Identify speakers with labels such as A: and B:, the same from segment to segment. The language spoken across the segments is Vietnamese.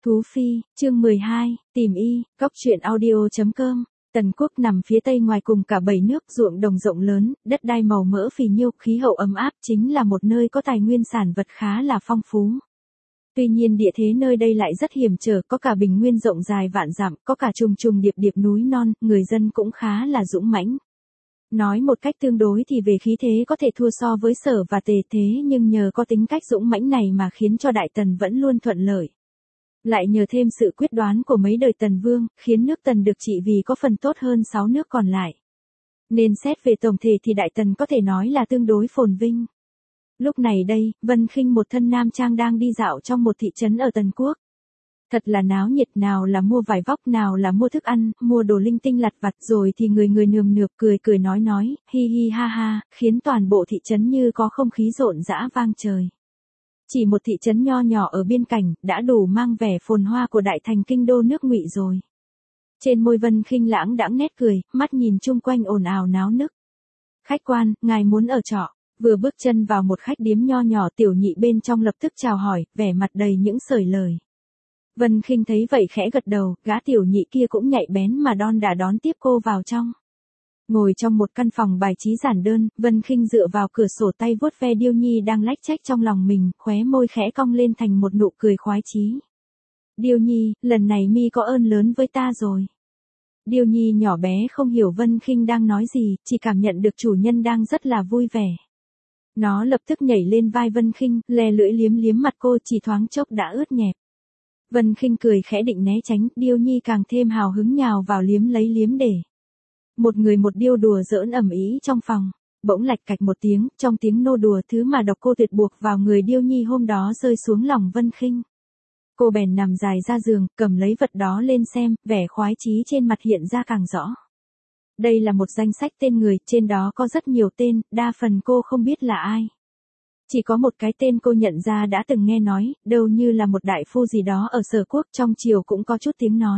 A: Thú Phi, chương 12, tìm y, cóc truyện audio.com. Tần Quốc nằm phía tây ngoài cùng cả 7 nước, ruộng đồng rộng lớn, đất đai màu mỡ phì nhiêu, khí hậu ấm áp, chính là một nơi có tài nguyên sản vật khá là phong phú. Tuy nhiên địa thế nơi đây lại rất hiểm trở, có cả bình nguyên rộng dài vạn dặm, có cả trùng trùng điệp điệp núi non, người dân cũng khá là dũng mãnh. Nói một cách tương đối thì về khí thế có thể thua so với Sở và Tề, thế nhưng nhờ có tính cách dũng mãnh này mà khiến cho Đại Tần vẫn luôn thuận lợi. Lại nhờ thêm sự quyết đoán của mấy đời Tần Vương, khiến nước Tần được trị vì có phần tốt hơn 6 nước còn lại. Nên xét về tổng thể thì Đại Tần có thể nói là tương đối phồn vinh. Lúc này đây, Vân Khinh một thân nam trang đang đi dạo trong một thị trấn ở Tần Quốc. Thật là náo nhiệt, nào là mua vải vóc, nào là mua thức ăn, mua đồ linh tinh lặt vặt, rồi thì người nườm nượp cười cười nói, hi hi ha ha, khiến toàn bộ thị trấn như có không khí rộn rã vang trời. Chỉ một thị trấn nho nhỏ ở biên cảnh, đã đủ mang vẻ phồn hoa của đại thành kinh đô nước Ngụy rồi. Trên môi Vân Khinh lãng đãng nét cười, mắt nhìn chung quanh ồn ào náo nức. Khách quan, ngài muốn ở trọ? Vừa bước chân vào một khách điếm nho nhỏ, Tiểu Nhị bên trong lập tức chào hỏi, vẻ mặt đầy những sởi lời. Vân Khinh thấy vậy khẽ gật đầu, gã Tiểu Nhị kia cũng nhạy bén mà đón tiếp cô vào trong. Ngồi trong một căn phòng bài trí giản đơn, Vân Khinh dựa vào cửa sổ, tay vuốt ve Điêu Nhi đang lách chách trong lòng mình, khóe môi khẽ cong lên thành một nụ cười khoái chí. Điêu Nhi, lần này mi có ơn lớn với ta rồi. Điêu Nhi nhỏ bé không hiểu Vân Khinh đang nói gì, chỉ cảm nhận được chủ nhân đang rất là vui vẻ. Nó lập tức nhảy lên vai Vân Khinh, lè lưỡi liếm liếm mặt cô, chỉ thoáng chốc đã ướt nhẹp. Vân Khinh cười khẽ định né tránh, Điêu Nhi càng thêm hào hứng nhào vào liếm lấy liếm để. Một người một điêu đùa giỡn ầm ĩ trong phòng, bỗng lạch cạch một tiếng, trong tiếng nô đùa thứ mà độc cô tuyệt buộc vào người Điêu Nhi hôm đó rơi xuống lòng Vân Khinh. Cô bèn nằm dài ra giường, cầm lấy vật đó lên xem, vẻ khoái chí trên mặt hiện ra càng rõ. Đây là một danh sách tên người, trên đó có rất nhiều tên, đa phần cô không biết là ai. Chỉ có một cái tên cô nhận ra đã từng nghe nói, đâu như là một đại phu gì đó ở Sở Quốc, trong triều cũng có chút tiếng nói.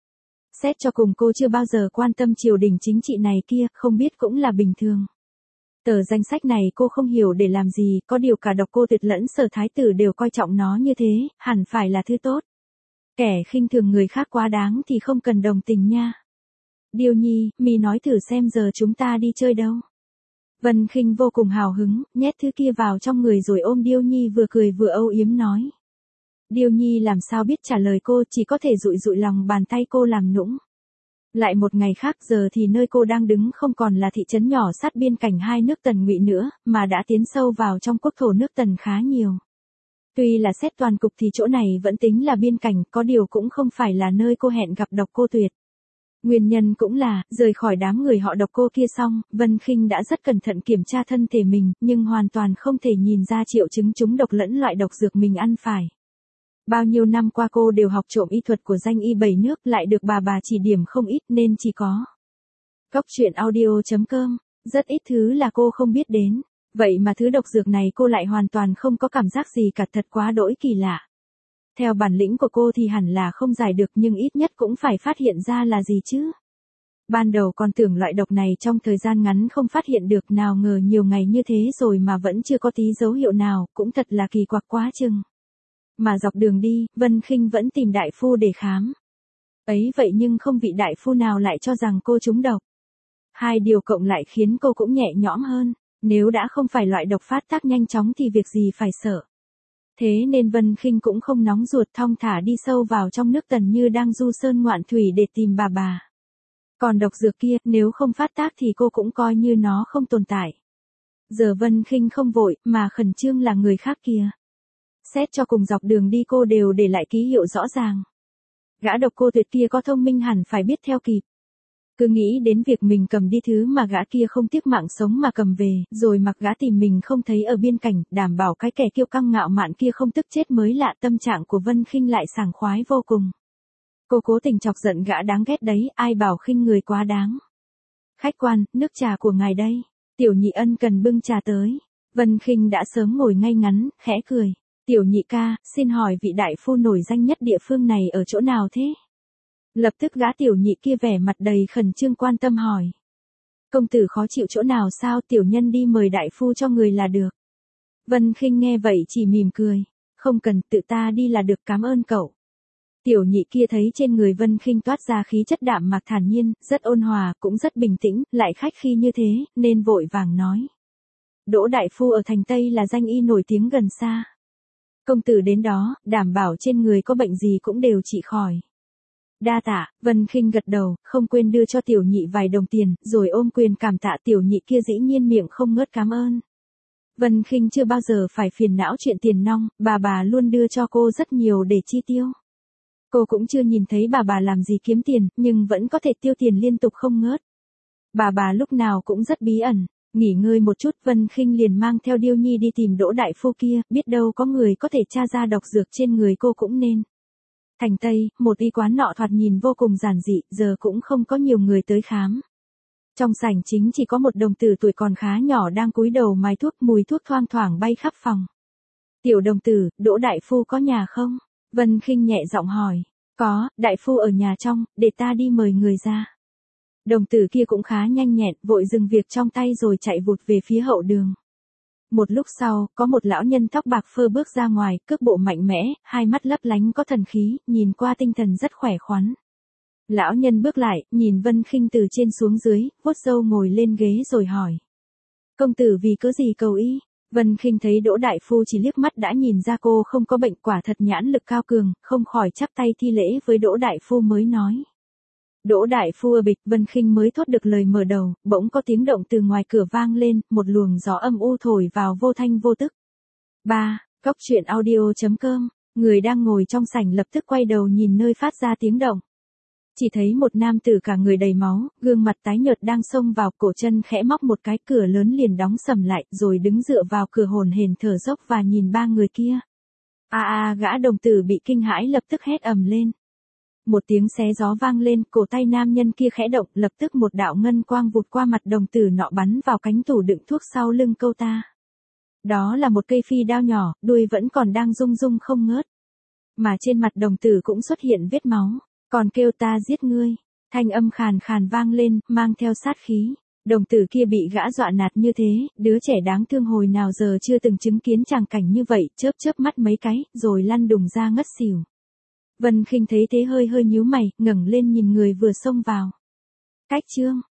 A: Xét cho cùng cô chưa bao giờ quan tâm triều đình chính trị này kia, không biết cũng là bình thường. Tờ danh sách này cô không hiểu để làm gì, có điều cả Độc Cô Tuyệt lẫn Sở Thái Tử đều coi trọng nó như thế, hẳn phải là thứ tốt. Kẻ khinh thường người khác quá đáng thì không cần đồng tình nha. Điêu Nhi, mi nói thử xem giờ chúng ta đi chơi đâu. Vân Khinh vô cùng hào hứng, nhét thứ kia vào trong người rồi ôm Điêu Nhi vừa cười vừa âu yếm nói. Điêu Nhi làm sao biết trả lời cô, chỉ có thể dụi lòng bàn tay cô làm nũng. Lại một ngày khác, giờ thì nơi cô đang đứng không còn là thị trấn nhỏ sát biên cảnh hai nước Tần Ngụy nữa, mà đã tiến sâu vào trong quốc thổ nước Tần khá nhiều. Tuy là xét toàn cục thì chỗ này vẫn tính là biên cảnh, có điều cũng không phải là nơi cô hẹn gặp Độc Cô Tuyệt. Nguyên nhân cũng là, rời khỏi đám người họ Độc Cô kia xong, Vân Khinh đã rất cẩn thận kiểm tra thân thể mình, nhưng hoàn toàn không thể nhìn ra triệu chứng trúng độc lẫn loại độc dược mình ăn phải. Bao nhiêu năm qua cô đều học trộm y thuật của danh y 7 nước, lại được bà chỉ điểm không ít nên chỉ có. Cóc truyện audio.com, rất ít thứ là cô không biết đến, vậy mà thứ độc dược này cô lại hoàn toàn không có cảm giác gì cả, thật quá đỗi kỳ lạ. Theo bản lĩnh của cô thì hẳn là không giải được, nhưng ít nhất cũng phải phát hiện ra là gì chứ. Ban đầu còn tưởng loại độc này trong thời gian ngắn không phát hiện được, nào ngờ nhiều ngày như thế rồi mà vẫn chưa có tí dấu hiệu nào, cũng thật là kỳ quặc quá chừng. Mà dọc đường đi, Vân Khinh vẫn tìm đại phu để khám. Ấy vậy nhưng không vị đại phu nào lại cho rằng cô trúng độc. Hai điều cộng lại khiến cô cũng nhẹ nhõm hơn, nếu đã không phải loại độc phát tác nhanh chóng thì việc gì phải sợ. Thế nên Vân Khinh cũng không nóng ruột, thong thả đi sâu vào trong nước Tần như đang du sơn ngoạn thủy để tìm bà. Còn độc dược kia, nếu không phát tác thì cô cũng coi như nó không tồn tại. Giờ Vân Khinh không vội, mà khẩn trương là người khác kia. Xét cho cùng dọc đường đi cô đều để lại ký hiệu rõ ràng. Gã Độc Cô Tuyệt kia có thông minh hẳn phải biết theo kịp. Cứ nghĩ đến việc mình cầm đi thứ mà gã kia không tiếc mạng sống mà cầm về, rồi mặc gã tìm mình không thấy ở biên cảnh, đảm bảo cái kẻ kiêu căng ngạo mạn kia không tức chết mới lạ. Tâm trạng của Vân Khinh lại sảng khoái vô cùng. Cô cố tình chọc giận gã đáng ghét đấy, ai bảo khinh người quá đáng. Khách quan, nước trà của ngài đây. Tiểu Nhị ân cần bưng trà tới. Vân Khinh đã sớm ngồi ngay ngắn, khẽ cười. Tiểu Nhị ca, xin hỏi vị đại phu nổi danh nhất địa phương này ở chỗ nào thế? Lập tức gã Tiểu Nhị kia vẻ mặt đầy khẩn trương quan tâm hỏi. Công tử khó chịu chỗ nào sao, tiểu nhân đi mời đại phu cho người là được. Vân Khinh nghe vậy chỉ mỉm cười. Không cần, tự ta đi là được, cảm ơn cậu. Tiểu nhị kia thấy trên người Vân Khinh toát ra khí chất đạm mạc thản nhiên, rất ôn hòa, cũng rất bình tĩnh, lại khách khí như thế, nên vội vàng nói. Đỗ đại phu ở thành Tây là danh y nổi tiếng gần xa. Công tử đến đó, đảm bảo trên người có bệnh gì cũng đều trị khỏi. Đa tạ, Vân Khinh gật đầu, không quên đưa cho tiểu nhị vài đồng tiền, rồi ôm quyền cảm tạ. Tiểu nhị kia dĩ nhiên miệng không ngớt cảm ơn. Vân Khinh chưa bao giờ phải phiền não chuyện tiền nong, bà luôn đưa cho cô rất nhiều để chi tiêu. Cô cũng chưa nhìn thấy bà làm gì kiếm tiền, nhưng vẫn có thể tiêu tiền liên tục không ngớt. Bà lúc nào cũng rất bí ẩn. Nghỉ ngơi một chút, Vân Khinh liền mang theo Điêu Nhi đi tìm Đỗ đại phu kia, biết đâu có người có thể tra ra độc dược trên người cô cũng nên. Thành Tây, một y quán nọ thoạt nhìn vô cùng giản dị, giờ cũng không có nhiều người tới khám. Trong sảnh chính chỉ có một đồng tử tuổi còn khá nhỏ đang cúi đầu mài thuốc, mùi thuốc thoang thoảng bay khắp phòng. Tiểu đồng tử, Đỗ đại phu có nhà không? Vân Khinh nhẹ giọng hỏi. Có, đại phu ở nhà trong, để ta đi mời người ra. Đồng tử kia cũng khá nhanh nhẹn, vội dừng việc trong tay rồi chạy vụt về phía hậu đường. Một lúc sau, có một lão nhân tóc bạc phơ bước ra ngoài, cước bộ mạnh mẽ, hai mắt lấp lánh có thần khí, nhìn qua tinh thần rất khỏe khoắn. Lão nhân bước lại, nhìn Vân Khinh từ trên xuống dưới, vuốt râu ngồi lên ghế rồi hỏi. Công tử vì cớ gì cầu y? Vân Khinh thấy Đỗ đại phu chỉ liếc mắt đã nhìn ra cô không có bệnh, quả thật nhãn lực cao cường, không khỏi chắp tay thi lễ với Đỗ đại phu mới nói. Đỗ đại phu ở bịch. Vân Khinh mới thốt được lời mở đầu, bỗng có tiếng động từ ngoài cửa vang lên, một luồng gió âm u thổi vào vô thanh vô tức. 3. Cốc truyện audio.com. Người đang ngồi trong sảnh lập tức quay đầu nhìn nơi phát ra tiếng động. Chỉ thấy một nam tử cả người đầy máu, gương mặt tái nhợt đang xông vào, cổ chân khẽ móc một cái, cửa lớn liền đóng sầm lại, rồi đứng dựa vào cửa hổn hển thở dốc và nhìn ba người kia. Gã đồng tử bị kinh hãi lập tức hét ầm lên. Một tiếng xé gió vang lên, cổ tay nam nhân kia khẽ động, lập tức một đạo ngân quang vụt qua mặt đồng tử nọ bắn vào cánh tủ đựng thuốc sau lưng câu ta. Đó là một cây phi đao nhỏ, đuôi vẫn còn đang rung rung không ngớt. Mà trên mặt đồng tử cũng xuất hiện vết máu, còn kêu ta giết ngươi. Thanh âm khàn khàn vang lên, mang theo sát khí. Đồng tử kia bị gã dọa nạt như thế, đứa trẻ đáng thương hồi nào giờ chưa từng chứng kiến tràng cảnh như vậy, chớp chớp mắt mấy cái, rồi lăn đùng ra ngất xỉu. Vân Khinh thấy thế hơi nhíu mày, ngẩng lên nhìn người vừa xông vào. Cách chương